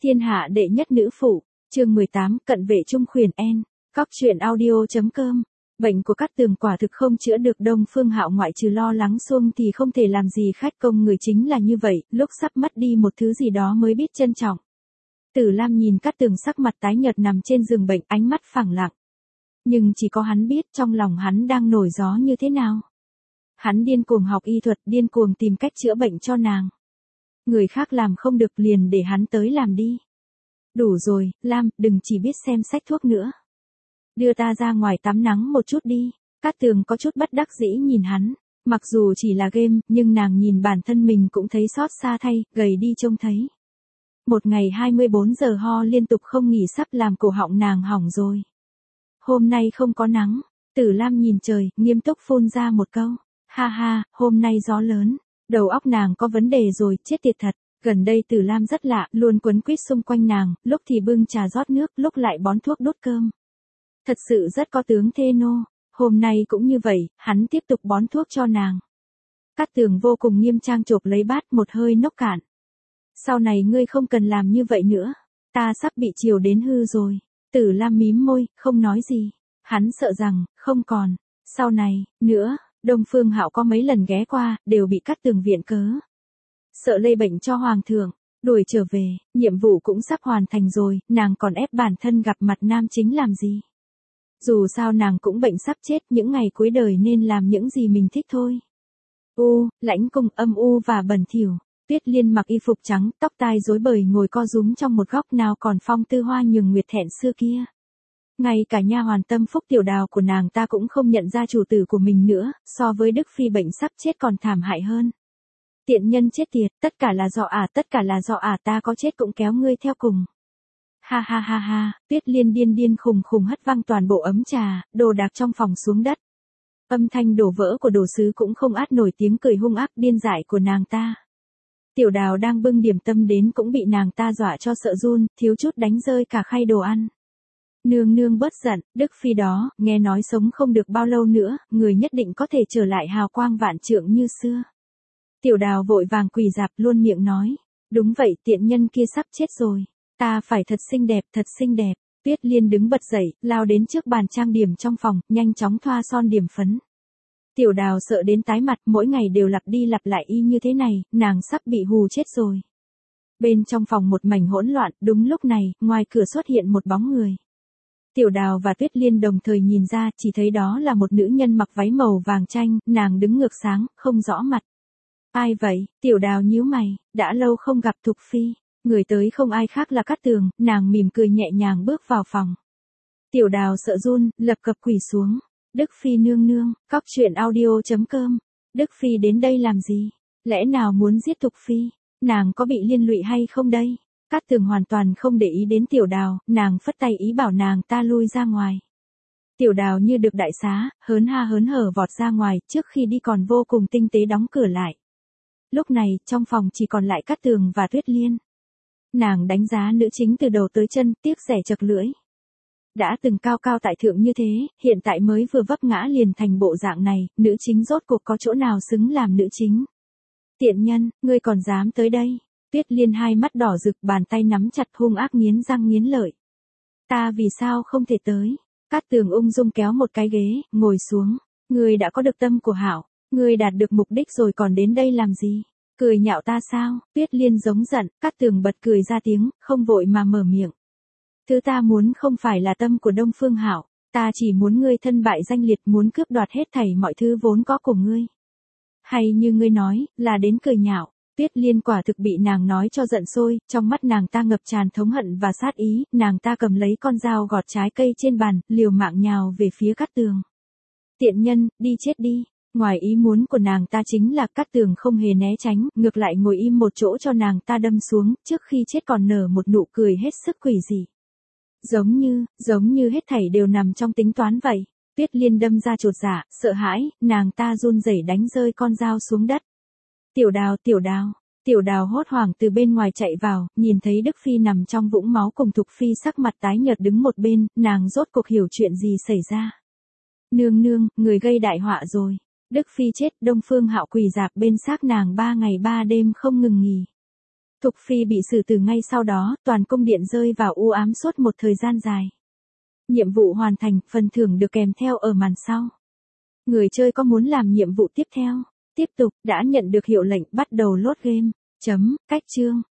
Thiên hạ đệ nhất nữ phụ, chương 18, cận vệ trung khuyển en, cóc truyện audio.com. Bệnh của Cát Tường quả thực không chữa được. Đông Phương Hạo ngoại trừ lo lắng Xuông thì không thể làm gì khách công người chính là như vậy, lúc sắp mất đi một thứ gì đó mới biết trân trọng. Tử Lam nhìn Cát Tường sắc mặt tái nhợt nằm trên giường bệnh, ánh mắt phẳng lặng. Nhưng chỉ có hắn biết trong lòng hắn đang nổi gió như thế nào. Hắn điên cuồng học y thuật, điên cuồng tìm cách chữa bệnh cho nàng. Người khác làm không được liền để hắn tới làm đi. Đủ rồi, Lam, đừng chỉ biết xem sách thuốc nữa. Đưa ta ra ngoài tắm nắng một chút đi. Cát Tường có chút bất đắc dĩ nhìn hắn. Mặc dù chỉ là game, nhưng nàng nhìn bản thân mình cũng thấy xót xa thay, gầy đi trông thấy. Một ngày 24 giờ ho liên tục không nghỉ sắp làm cổ họng nàng hỏng rồi. Hôm nay không có nắng. Tử Lam nhìn trời, nghiêm túc phun ra một câu. Ha ha, hôm nay gió lớn. Đầu óc nàng có vấn đề rồi, chết tiệt thật. Gần đây Tử Lam rất lạ, luôn quấn quýt xung quanh nàng, lúc thì bưng trà rót nước, lúc lại bón thuốc đốt cơm. Thật sự rất có tướng thê nô. Hôm nay cũng như vậy, hắn tiếp tục bón thuốc cho nàng. Cát Tường vô cùng nghiêm trang chộp lấy bát, một hơi nốc cạn. Sau này ngươi không cần làm như vậy nữa. Ta sắp bị chiều đến hư rồi. Tử Lam mím môi, không nói gì. Hắn sợ rằng, không còn. Sau này, nữa, Đông Phương Hạo có mấy lần ghé qua, đều bị Cát Tường viện cớ. Sợ lây bệnh cho hoàng thượng, đuổi trở về, nhiệm vụ cũng sắp hoàn thành rồi, nàng còn ép bản thân gặp mặt nam chính làm gì. Dù sao nàng cũng bệnh sắp chết, những ngày cuối đời nên làm những gì mình thích thôi. Lãnh cung âm u và bẩn thỉu. Tuyết Liên mặc y phục trắng, tóc tai rối bời ngồi co rúm trong một góc, nào còn phong tư hoa nhường nguyệt thẹn xưa kia. Ngay cả nha hoàn Tâm Phúc Tiểu Đào của nàng ta cũng không nhận ra chủ tử của mình nữa, so với Đức Phi bệnh sắp chết còn thảm hại hơn. Tiện nhân chết tiệt, tất cả là do tất cả là do ta có chết cũng kéo ngươi theo cùng. Ha ha ha ha, Tuyết Liên điên điên khùng khùng hất văng toàn bộ ấm trà, đồ đạc trong phòng xuống đất. Âm thanh đổ vỡ của đồ sứ cũng không át nổi tiếng cười hung ác điên dại của nàng ta. Tiểu Đào đang bưng điểm tâm đến cũng bị nàng ta dọa cho sợ run, thiếu chút đánh rơi cả khay đồ ăn. Nương nương bớt giận, Đức Phi đó, nghe nói sống không được bao lâu nữa, người nhất định có thể trở lại hào quang vạn trượng như xưa. Tiểu Đào vội vàng quỳ rạp luôn miệng nói. Đúng vậy, tiện nhân kia sắp chết rồi. Ta phải thật xinh đẹp, thật xinh đẹp. Tuyết Liên đứng bật dậy, lao đến trước bàn trang điểm trong phòng, nhanh chóng thoa son điểm phấn. Tiểu Đào sợ đến tái mặt, mỗi ngày đều lặp đi lặp lại y như thế này, nàng sắp bị hù chết rồi. Bên trong phòng một mảnh hỗn loạn, đúng lúc này, ngoài cửa xuất hiện một bóng người. Tiểu Đào và Tuyết Liên đồng thời nhìn ra, chỉ thấy đó là một nữ nhân mặc váy màu vàng chanh, nàng đứng ngược sáng, không rõ mặt. Ai vậy? Tiểu Đào nhíu mày, đã lâu không gặp Thục Phi. Người tới không ai khác là Cát Tường, nàng mỉm cười nhẹ nhàng bước vào phòng. Tiểu Đào sợ run, lập cập quỳ xuống. Đức Phi nương nương, cóc truyện audio.com. Đức Phi đến đây làm gì? Lẽ nào muốn giết Thục Phi? Nàng có bị liên lụy hay không đây? Cát Tường hoàn toàn không để ý đến Tiểu Đào, nàng phất tay ý bảo nàng ta lui ra ngoài. Tiểu Đào như được đại xá, hớn hở vọt ra ngoài, trước khi đi còn vô cùng tinh tế đóng cửa lại. Lúc này, trong phòng chỉ còn lại Cát Tường và Tuyết Liên. Nàng đánh giá nữ chính từ đầu tới chân, tiếc rẻ chật lưỡi. Đã từng cao cao tại thượng như thế, hiện tại mới vừa vấp ngã liền thành bộ dạng này, nữ chính rốt cuộc có chỗ nào xứng làm nữ chính. Tiện nhân, ngươi còn dám tới đây. Tuyết Liên hai mắt đỏ rực, bàn tay nắm chặt hung ác nghiến răng nghiến lợi. Ta vì sao không thể tới? Cát Tường ung dung kéo một cái ghế, ngồi xuống. Ngươi đã có được tâm của Hảo, ngươi đạt được mục đích rồi còn đến đây làm gì? Cười nhạo ta sao? Tuyết Liên giống giận, Cát Tường bật cười ra tiếng, không vội mà mở miệng. Thứ ta muốn không phải là tâm của Đông Phương Hạo, ta chỉ muốn ngươi thân bại danh liệt, muốn cướp đoạt hết thảy mọi thứ vốn có của ngươi. Hay như ngươi nói, là đến cười nhạo. Tuyết Liên quả thực bị nàng nói cho giận sôi, trong mắt nàng ta ngập tràn thống hận và sát ý, nàng ta cầm lấy con dao gọt trái cây trên bàn, liều mạng nhào về phía Cát Tường. Tiện nhân, đi chết đi. Ngoài ý muốn của nàng ta chính là Cát Tường không hề né tránh, ngược lại ngồi im một chỗ cho nàng ta đâm xuống, trước khi chết còn nở một nụ cười hết sức quỷ dị. Giống như hết thảy đều nằm trong tính toán vậy. Tuyết Liên đâm ra chột dạ, sợ hãi, nàng ta run rẩy đánh rơi con dao xuống đất. Tiểu Đào hốt hoảng từ bên ngoài chạy vào, nhìn thấy Đức Phi nằm trong vũng máu cùng Thục Phi sắc mặt tái nhợt đứng một bên, nàng rốt cuộc hiểu chuyện gì xảy ra. Nương nương, người gây đại họa rồi. Đức Phi chết, Đông Phương Hạo quỳ rạp bên xác nàng 3 ngày 3 đêm không ngừng nghỉ. Thục Phi bị xử tử ngay sau đó, toàn cung điện rơi vào u ám suốt một thời gian dài. Nhiệm vụ hoàn thành, phần thưởng được kèm theo ở màn sau. Người chơi có muốn làm nhiệm vụ tiếp theo? Tiếp tục, đã nhận được hiệu lệnh bắt đầu load game. Cách chương.